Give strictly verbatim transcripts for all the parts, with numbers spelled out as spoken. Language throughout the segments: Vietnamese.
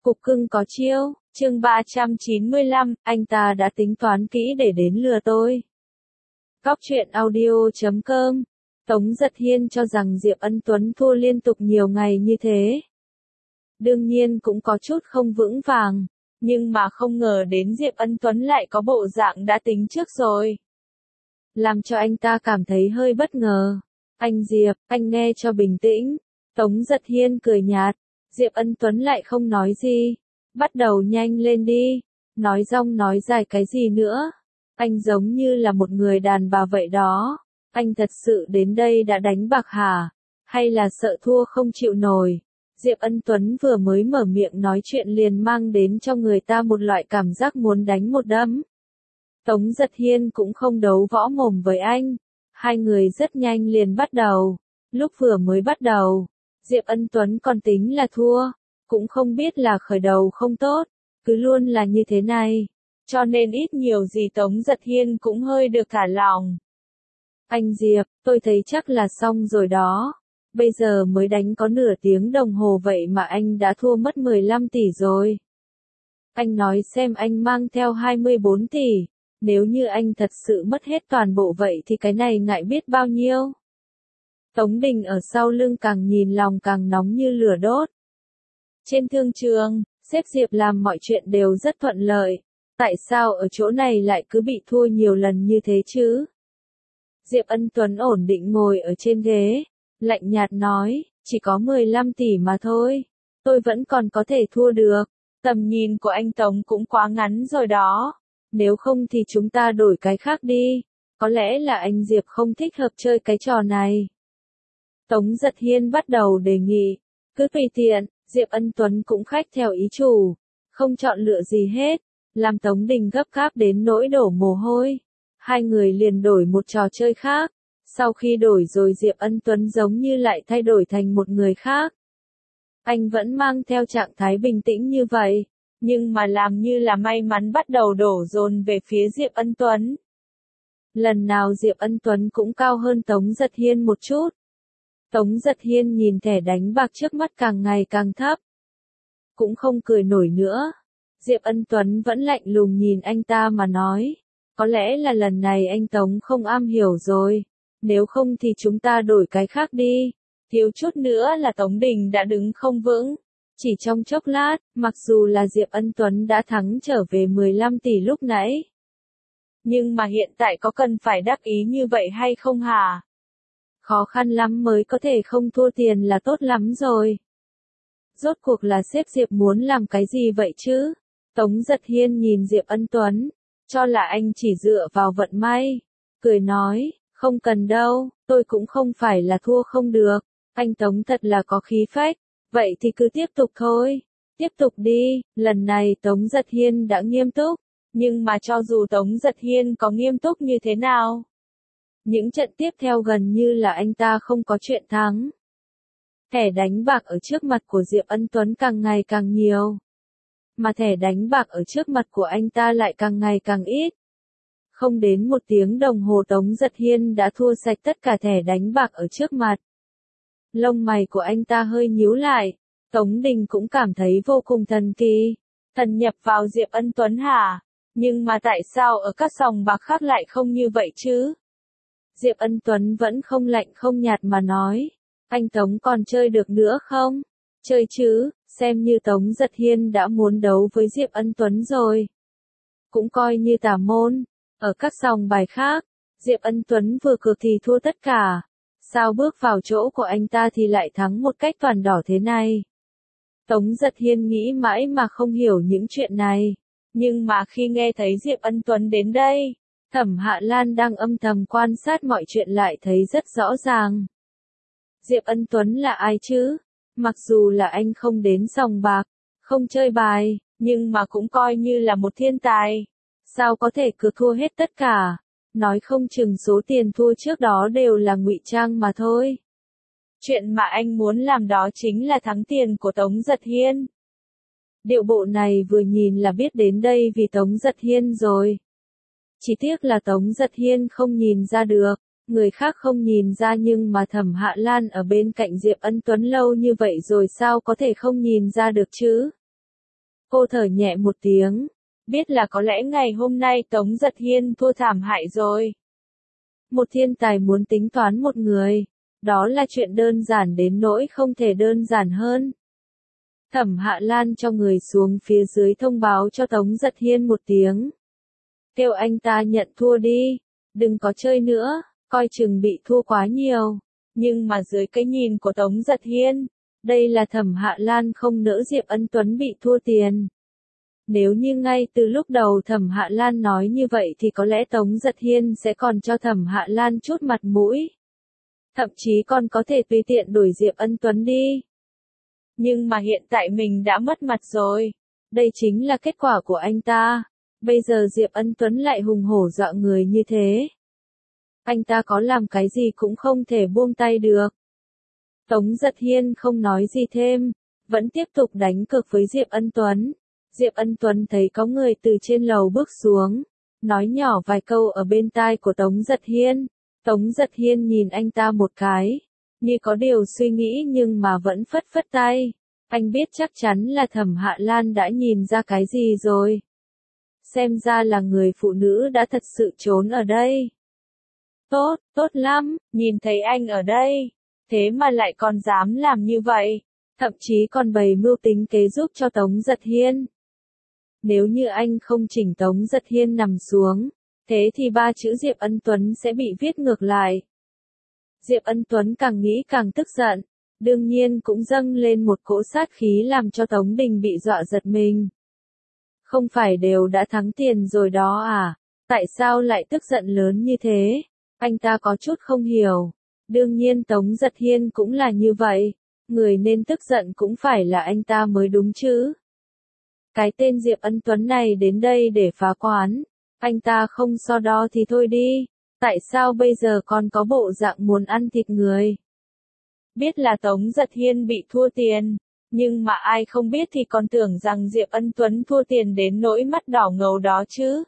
Cục cưng có chiêu, chương ba trăm chín mươi lăm, anh ta đã tính toán kỹ để đến lừa tôi. Góc truyện audio chấm com. Tống Giật Hiên cho rằng Diệp Ân Tuấn thua liên tục nhiều ngày như thế. Đương nhiên cũng có chút không vững vàng, nhưng mà không ngờ đến Diệp Ân Tuấn lại có bộ dạng đã tính trước rồi. Làm cho anh ta cảm thấy hơi bất ngờ. Anh Diệp, anh nghe cho bình tĩnh. Tống Giật Hiên cười nhạt. Diệp Ân Tuấn lại không nói gì. Bắt đầu nhanh lên đi. Nói rong nói dài cái gì nữa. Anh giống như là một người đàn bà vậy đó. Anh thật sự đến đây đã đánh bạc hả? Hay là sợ thua không chịu nổi? Diệp Ân Tuấn vừa mới mở miệng nói chuyện liền mang đến cho người ta một loại cảm giác muốn đánh một đấm. Tống Giật Hiên cũng không đấu võ mồm với anh. Hai người rất nhanh liền bắt đầu. Lúc vừa mới bắt đầu, Diệp Ân Tuấn còn tính là thua. Cũng không biết là khởi đầu không tốt. Cứ luôn là như thế này. Cho nên ít nhiều gì Tống Giật Hiên cũng hơi được thả lòng. Anh Diệp, tôi thấy chắc là xong rồi đó. Bây giờ mới đánh có nửa tiếng đồng hồ vậy mà anh đã thua mất mười lăm tỷ rồi. Anh nói xem anh mang theo hai mươi bốn tỷ. Nếu như anh thật sự mất hết toàn bộ vậy thì cái này ngại biết bao nhiêu. Tống Đình ở sau lưng càng nhìn lòng càng nóng như lửa đốt. Trên thương trường, sếp Diệp làm mọi chuyện đều rất thuận lợi. Tại sao ở chỗ này lại cứ bị thua nhiều lần như thế chứ? Diệp Ân Tuấn ổn định ngồi ở trên ghế, lạnh nhạt nói, chỉ có mười lăm tỷ mà thôi. Tôi vẫn còn có thể thua được. Tầm nhìn của anh Tống cũng quá ngắn rồi đó. Nếu không thì chúng ta đổi cái khác đi. Có lẽ là anh Diệp không thích hợp chơi cái trò này. Tống Giật Hiên bắt đầu đề nghị. Cứ tùy tiện, Diệp Ân Tuấn cũng khách theo ý chủ. Không chọn lựa gì hết. Làm Tống Đình gấp gáp đến nỗi đổ mồ hôi. Hai người liền đổi một trò chơi khác. Sau khi đổi rồi Diệp Ân Tuấn giống như lại thay đổi thành một người khác. Anh vẫn mang theo trạng thái bình tĩnh như vậy. Nhưng mà làm như là may mắn bắt đầu đổ dồn về phía Diệp Ân Tuấn. Lần nào Diệp Ân Tuấn cũng cao hơn Tống Giật Hiên một chút. Tống Giật Hiên nhìn thẻ đánh bạc trước mắt càng ngày càng thấp. Cũng không cười nổi nữa. Diệp Ân Tuấn vẫn lạnh lùng nhìn anh ta mà nói. Có lẽ là lần này anh Tống không am hiểu rồi. Nếu không thì chúng ta đổi cái khác đi. Thiếu chút nữa là Tống Đình đã đứng không vững. Chỉ trong chốc lát, mặc dù là Diệp Ân Tuấn đã thắng trở về mười lăm tỷ lúc nãy. Nhưng mà hiện tại có cần phải đắc ý như vậy hay không hả? Khó khăn lắm mới có thể không thua tiền là tốt lắm rồi. Rốt cuộc là sếp Diệp muốn làm cái gì vậy chứ? Tống Giật Hiên nhìn Diệp Ân Tuấn, cho là anh chỉ dựa vào vận may. Cười nói, không cần đâu, tôi cũng không phải là thua không được. Anh Tống thật là có khí phách. Vậy thì cứ tiếp tục thôi. Tiếp tục đi. Lần này Tống Giật Hiên đã nghiêm túc. Nhưng mà cho dù Tống Giật Hiên có nghiêm túc như thế nào, những trận tiếp theo gần như là anh ta không có chuyện thắng. Thẻ đánh bạc ở trước mặt của Diệp Ân Tuấn càng ngày càng nhiều. Mà thẻ đánh bạc ở trước mặt của anh ta lại càng ngày càng ít. Không đến một tiếng đồng hồ Tống Giật Hiên đã thua sạch tất cả thẻ đánh bạc ở trước mặt. Lông mày của anh ta hơi nhíu lại. Tống Đình cũng cảm thấy vô cùng thần kỳ. Thần nhập vào Diệp Ân Tuấn hả? Nhưng mà tại sao ở các sòng bạc khác lại không như vậy chứ? Diệp Ân Tuấn vẫn không lạnh không nhạt mà nói. Anh Tống còn chơi được nữa không? Chơi chứ, xem như Tống Giật Hiên đã muốn đấu với Diệp Ân Tuấn rồi. Cũng coi như tả môn. Ở các sòng bài khác, Diệp Ân Tuấn vừa cược thì thua tất cả. Sao bước vào chỗ của anh ta thì lại thắng một cách toàn đỏ thế này? Tống Giật Hiên nghĩ mãi mà không hiểu những chuyện này. Nhưng mà khi nghe thấy Diệp Ân Tuấn đến đây, Thẩm Hạ Lan đang âm thầm quan sát mọi chuyện lại thấy rất rõ ràng. Diệp Ân Tuấn là ai chứ? Mặc dù là anh không đến sòng bạc, không chơi bài, nhưng mà cũng coi như là một thiên tài. Sao có thể cứ thua hết tất cả? Nói không chừng số tiền thua trước đó đều là ngụy trang mà thôi. Chuyện mà anh muốn làm đó chính là thắng tiền của Tống Giật Hiên. Điệu bộ này vừa nhìn là biết đến đây vì Tống Giật Hiên rồi. Chỉ tiếc là Tống Giật Hiên không nhìn ra được, người khác không nhìn ra nhưng mà Thẩm Hạ Lan ở bên cạnh Diệp Ân Tuấn lâu như vậy rồi sao có thể không nhìn ra được chứ? Cô thở nhẹ một tiếng, biết là có lẽ ngày hôm nay Tống Giật Hiên thua thảm hại rồi. Một thiên tài muốn tính toán một người, đó là chuyện đơn giản đến nỗi không thể đơn giản hơn. Thẩm Hạ Lan cho người xuống phía dưới thông báo cho Tống Giật Hiên một tiếng. Kêu anh ta nhận thua đi, đừng có chơi nữa, coi chừng bị thua quá nhiều. Nhưng mà dưới cái nhìn của Tống Giật Hiên, đây là Thẩm Hạ Lan không nỡ Diệp Ân Tuấn bị thua tiền. Nếu như ngay từ lúc đầu Thẩm Hạ Lan nói như vậy thì có lẽ Tống Giật Hiên sẽ còn cho Thẩm Hạ Lan chút mặt mũi. Thậm chí còn có thể tùy tiện đuổi Diệp Ân Tuấn đi. Nhưng mà hiện tại mình đã mất mặt rồi. Đây chính là kết quả của anh ta. Bây giờ Diệp Ân Tuấn lại hùng hổ dọa người như thế. Anh ta có làm cái gì cũng không thể buông tay được. Tống Giật Hiên không nói gì thêm, vẫn tiếp tục đánh cược với Diệp Ân Tuấn. Diệp Ân Tuấn thấy có người từ trên lầu bước xuống, nói nhỏ vài câu ở bên tai của Tống Giật Hiên. Tống Giật Hiên nhìn anh ta một cái, như có điều suy nghĩ nhưng mà vẫn phất phất tay. Anh biết chắc chắn là Thẩm Hạ Lan đã nhìn ra cái gì rồi. Xem ra là người phụ nữ đã thật sự trốn ở đây. Tốt, tốt lắm, nhìn thấy anh ở đây, thế mà lại còn dám làm như vậy, thậm chí còn bày mưu tính kế giúp cho Tống Giật Hiên. Nếu như anh không chỉnh Tống Giật Hiên nằm xuống, thế thì ba chữ Diệp Ân Tuấn sẽ bị viết ngược lại. Diệp Ân Tuấn càng nghĩ càng tức giận, đương nhiên cũng dâng lên một cỗ sát khí làm cho Tống Đình bị dọa giật mình. Không phải đều đã thắng tiền rồi đó à, tại sao lại tức giận lớn như thế? Anh ta có chút không hiểu. Đương nhiên Tống Giật Hiên cũng là như vậy, người nên tức giận cũng phải là anh ta mới đúng chứ. Cái tên Diệp Ân Tuấn này đến đây để phá quán, anh ta không so đo thì thôi đi, tại sao bây giờ còn có bộ dạng muốn ăn thịt người? Biết là Tống Giật Hiên bị thua tiền, nhưng mà ai không biết thì còn tưởng rằng Diệp Ân Tuấn thua tiền đến nỗi mắt đỏ ngầu đó chứ.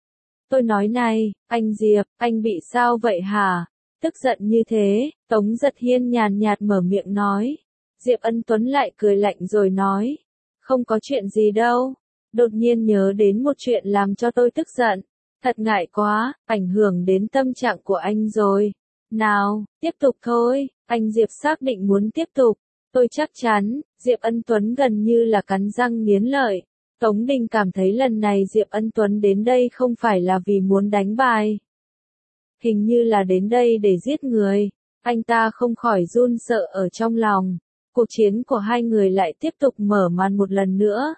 Tôi nói này, anh Diệp, anh bị sao vậy hả? Tức giận như thế, Tống Giật Hiên nhàn nhạt mở miệng nói. Diệp Ân Tuấn lại cười lạnh rồi nói. Không có chuyện gì đâu. Đột nhiên nhớ đến một chuyện làm cho tôi tức giận. Thật ngại quá, ảnh hưởng đến tâm trạng của anh rồi. Nào, tiếp tục thôi, anh Diệp xác định muốn tiếp tục. Tôi chắc chắn, Diệp Ân Tuấn gần như là cắn răng nghiến lợi. Tống Đình cảm thấy lần này Diệp Ân Tuấn đến đây không phải là vì muốn đánh bài. Hình như là đến đây để giết người. Anh ta không khỏi run sợ ở trong lòng. Cuộc chiến của hai người lại tiếp tục mở màn một lần nữa.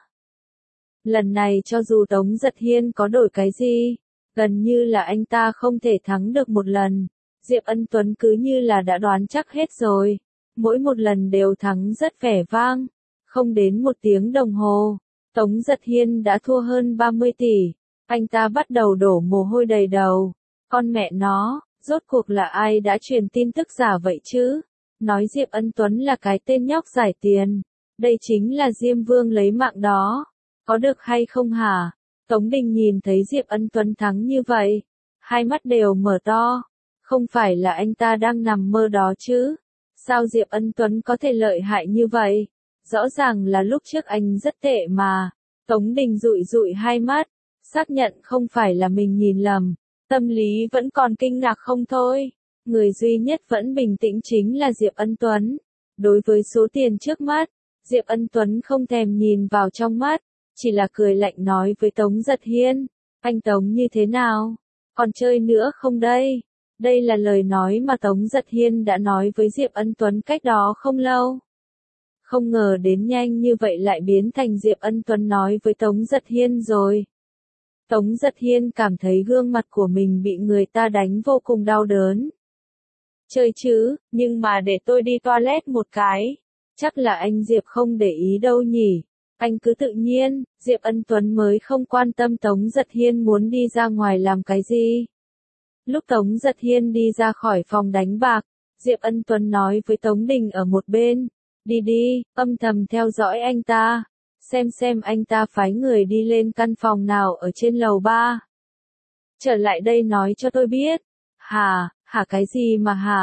Lần này cho dù Tống Giật Hiên có đổi cái gì, gần như là anh ta không thể thắng được một lần. Diệp Ân Tuấn cứ như là đã đoán chắc hết rồi. Mỗi một lần đều thắng rất vẻ vang. Không đến một tiếng đồng hồ, Tống Giật Hiên đã thua hơn ba mươi tỷ. Anh ta bắt đầu đổ mồ hôi đầy đầu. Con mẹ nó, rốt cuộc là ai đã truyền tin tức giả vậy chứ? Nói Diệp Ân Tuấn là cái tên nhóc giải tiền. Đây chính là Diêm Vương lấy mạng đó. Có được hay không hả? Tống Đình nhìn thấy Diệp Ân Tuấn thắng như vậy. Hai mắt đều mở to. Không phải là anh ta đang nằm mơ đó chứ? Sao Diệp Ân Tuấn có thể lợi hại như vậy? Rõ ràng là lúc trước anh rất tệ mà. Tống Đình dụi dụi hai mắt. Xác nhận không phải là mình nhìn lầm. Tâm lý vẫn còn kinh ngạc không thôi. Người duy nhất vẫn bình tĩnh chính là Diệp Ân Tuấn. Đối với số tiền trước mắt, Diệp Ân Tuấn không thèm nhìn vào trong mắt, chỉ là cười lạnh nói với Tống Giật Hiên. Anh Tống như thế nào? Còn chơi nữa không đây? Đây là lời nói mà Tống Giật Hiên đã nói với Diệp Ân Tuấn cách đó không lâu. Không ngờ đến nhanh như vậy lại biến thành Diệp Ân Tuấn nói với Tống Giật Hiên rồi. Tống Giật Hiên cảm thấy gương mặt của mình bị người ta đánh vô cùng đau đớn. Chơi chứ, nhưng mà để tôi đi toilet một cái. Chắc là anh Diệp không để ý đâu nhỉ. Anh cứ tự nhiên, Diệp Ân Tuấn mới không quan tâm Tống Giật Hiên muốn đi ra ngoài làm cái gì. Lúc Tống Giật Hiên đi ra khỏi phòng đánh bạc, Diệp Ân Tuấn nói với Tống Đình ở một bên. Đi đi, âm thầm theo dõi anh ta. Xem xem anh ta phái người đi lên căn phòng nào ở trên lầu ba. Trở lại đây nói cho tôi biết. Hả, hả cái gì mà hả?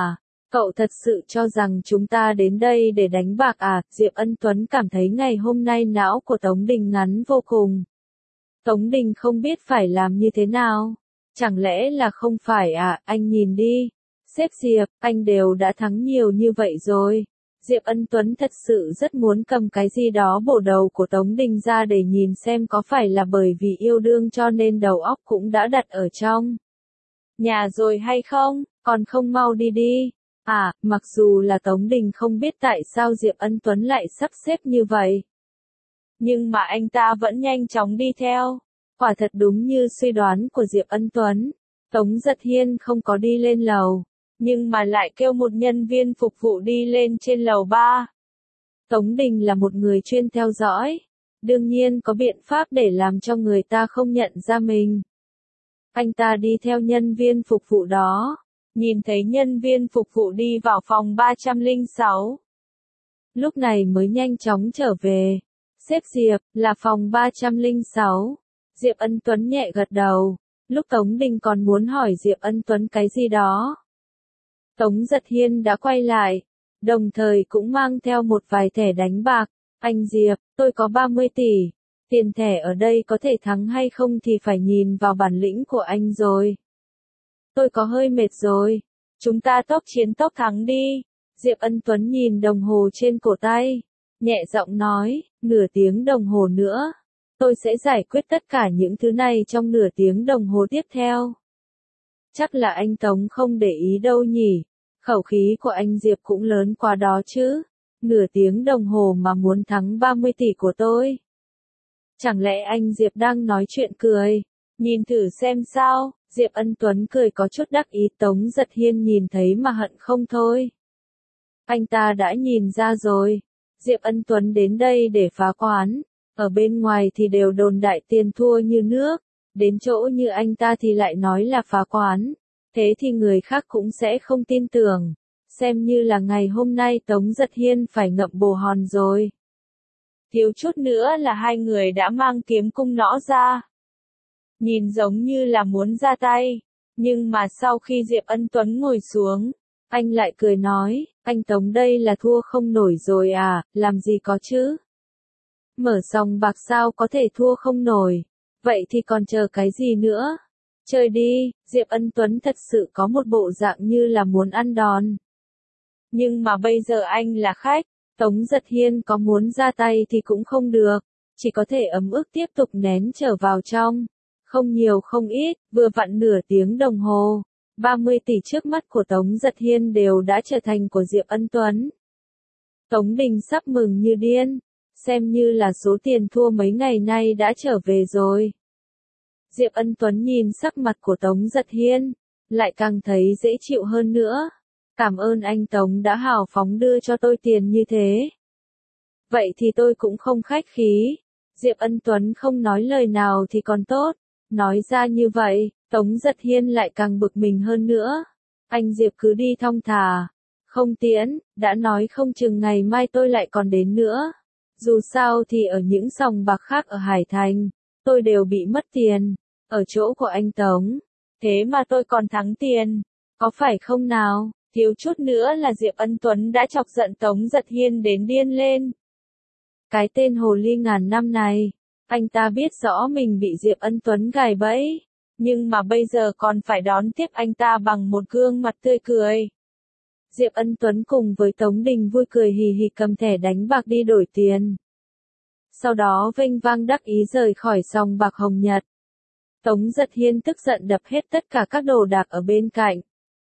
Cậu thật sự cho rằng chúng ta đến đây để đánh bạc à? Diệp Ân Tuấn cảm thấy ngày hôm nay não của Tống Đình ngắn vô cùng. Tống Đình không biết phải làm như thế nào. Chẳng lẽ là không phải à? Anh nhìn đi. Sếp Diệp, anh đều đã thắng nhiều như vậy rồi. Diệp Ân Tuấn thật sự rất muốn cầm cái gì đó bổ đầu của Tống Đình ra để nhìn xem có phải là bởi vì yêu đương cho nên đầu óc cũng đã đặt ở trong nhà rồi hay không, còn không mau đi đi. À, mặc dù là Tống Đình không biết tại sao Diệp Ân Tuấn lại sắp xếp như vậy. Nhưng mà anh ta vẫn nhanh chóng đi theo. Quả thật đúng như suy đoán của Diệp Ân Tuấn. Tống Giật Hiên không có đi lên lầu, nhưng mà lại kêu một nhân viên phục vụ đi lên trên lầu ba. Tống Đình là một người chuyên theo dõi. Đương nhiên có biện pháp để làm cho người ta không nhận ra mình. Anh ta đi theo nhân viên phục vụ đó. Nhìn thấy nhân viên phục vụ đi vào phòng ba trăm lẻ sáu. Lúc này mới nhanh chóng trở về. Sếp Diệp, là phòng ba trăm lẻ sáu. Diệp Ân Tuấn nhẹ gật đầu. Lúc Tống Đình còn muốn hỏi Diệp Ân Tuấn cái gì đó. Tống Giật Hiên đã quay lại. Đồng thời cũng mang theo một vài thẻ đánh bạc. Anh Diệp, tôi có ba mươi tỷ. Tiền thẻ ở đây có thể thắng hay không thì phải nhìn vào bản lĩnh của anh rồi. Tôi có hơi mệt rồi. Chúng ta tốc chiến tốc thắng đi. Diệp Ân Tuấn nhìn đồng hồ trên cổ tay. Nhẹ giọng nói, nửa tiếng đồng hồ nữa. Tôi sẽ giải quyết tất cả những thứ này trong nửa tiếng đồng hồ tiếp theo. Chắc là anh Tống không để ý đâu nhỉ. Khẩu khí của anh Diệp cũng lớn quá đó chứ. Nửa tiếng đồng hồ mà muốn thắng ba mươi tỷ của tôi. Chẳng lẽ anh Diệp đang nói chuyện cười? Nhìn thử xem sao. Diệp Ân Tuấn cười có chút đắc ý. Tống Giật Hiên nhìn thấy mà hận không thôi. Anh ta đã nhìn ra rồi. Diệp Ân Tuấn đến đây để phá quán. Ở bên ngoài thì đều đồn đại tiền thua như nước. Đến chỗ như anh ta thì lại nói là phá quán. Thế thì người khác cũng sẽ không tin tưởng. Xem như là ngày hôm nay Tống Giật Hiên phải ngậm bồ hòn rồi. Thiếu chút nữa là hai người đã mang kiếm cung nõ ra. Nhìn giống như là muốn ra tay. Nhưng mà sau khi Diệp Ân Tuấn ngồi xuống, anh lại cười nói, anh Tống đây là thua không nổi rồi à, làm gì có chứ. Mở sòng bạc sao có thể thua không nổi. Vậy thì còn chờ cái gì nữa? Chơi đi. Diệp Ân Tuấn thật sự có một bộ dạng như là muốn ăn đòn. Nhưng mà bây giờ anh là khách. Tống Giật Hiên có muốn ra tay thì cũng không được. Chỉ có thể ấm ức tiếp tục nén trở vào trong. Không nhiều không ít, vừa vặn nửa tiếng đồng hồ. ba mươi tỷ trước mắt của Tống Giật Hiên đều đã trở thành của Diệp Ân Tuấn. Tống Đình sắp mừng như điên. Xem như là số tiền thua mấy ngày nay đã trở về rồi. Diệp Ân Tuấn nhìn sắc mặt của Tống Giật Hiên, lại càng thấy dễ chịu hơn nữa. Cảm ơn anh Tống đã hào phóng đưa cho tôi tiền như thế. Vậy thì tôi cũng không khách khí. Diệp Ân Tuấn không nói lời nào thì còn tốt. Nói ra như vậy, Tống Giật Hiên lại càng bực mình hơn nữa. Anh Diệp cứ đi thong thả. Không tiễn, đã nói không chừng ngày mai tôi lại còn đến nữa. Dù sao thì ở những sòng bạc khác ở Hải Thành, tôi đều bị mất tiền. Ở chỗ của anh Tống. Thế mà tôi còn thắng tiền. Có phải không nào? Thiếu chút nữa là Diệp Ân Tuấn đã chọc giận Tống Giật Hiên đến điên lên. Cái tên hồ ly ngàn năm này. Anh ta biết rõ mình bị Diệp Ân Tuấn gài bẫy. Nhưng mà bây giờ còn phải đón tiếp anh ta bằng một gương mặt tươi cười. Diệp Ân Tuấn cùng với Tống Đình vui cười hì hì cầm thẻ đánh bạc đi đổi tiền. Sau đó vênh vang đắc ý rời khỏi sòng bạc Hồng Nhật. Tống Giật Hiên tức giận đập hết tất cả các đồ đạc ở bên cạnh.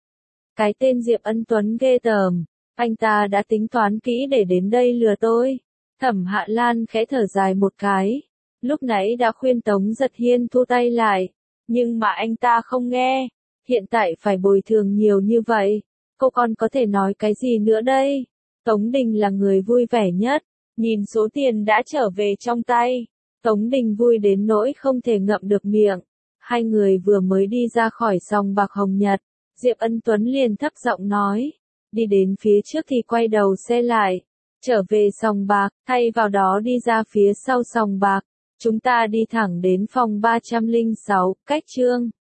Cái tên Diệp Ân Tuấn ghê tởm. Anh ta đã tính toán kỹ để đến đây lừa tôi. Thẩm Hạ Lan khẽ thở dài một cái. Lúc nãy đã khuyên Tống Giật Hiên thu tay lại. Nhưng mà anh ta không nghe. Hiện tại phải bồi thường nhiều như vậy. Cô còn có thể nói cái gì nữa đây? Tống Đình là người vui vẻ nhất. Nhìn số tiền đã trở về trong tay. Tống Đình vui đến nỗi không thể ngậm được miệng. Hai người vừa mới đi ra khỏi sòng bạc Hồng Nhật. Diệp Ân Tuấn liền thấp giọng nói. Đi đến phía trước thì quay đầu xe lại. Trở về sòng bạc, thay vào đó đi ra phía sau sòng bạc. Chúng ta đi thẳng đến phòng ba trăm lẻ sáu, cách chương.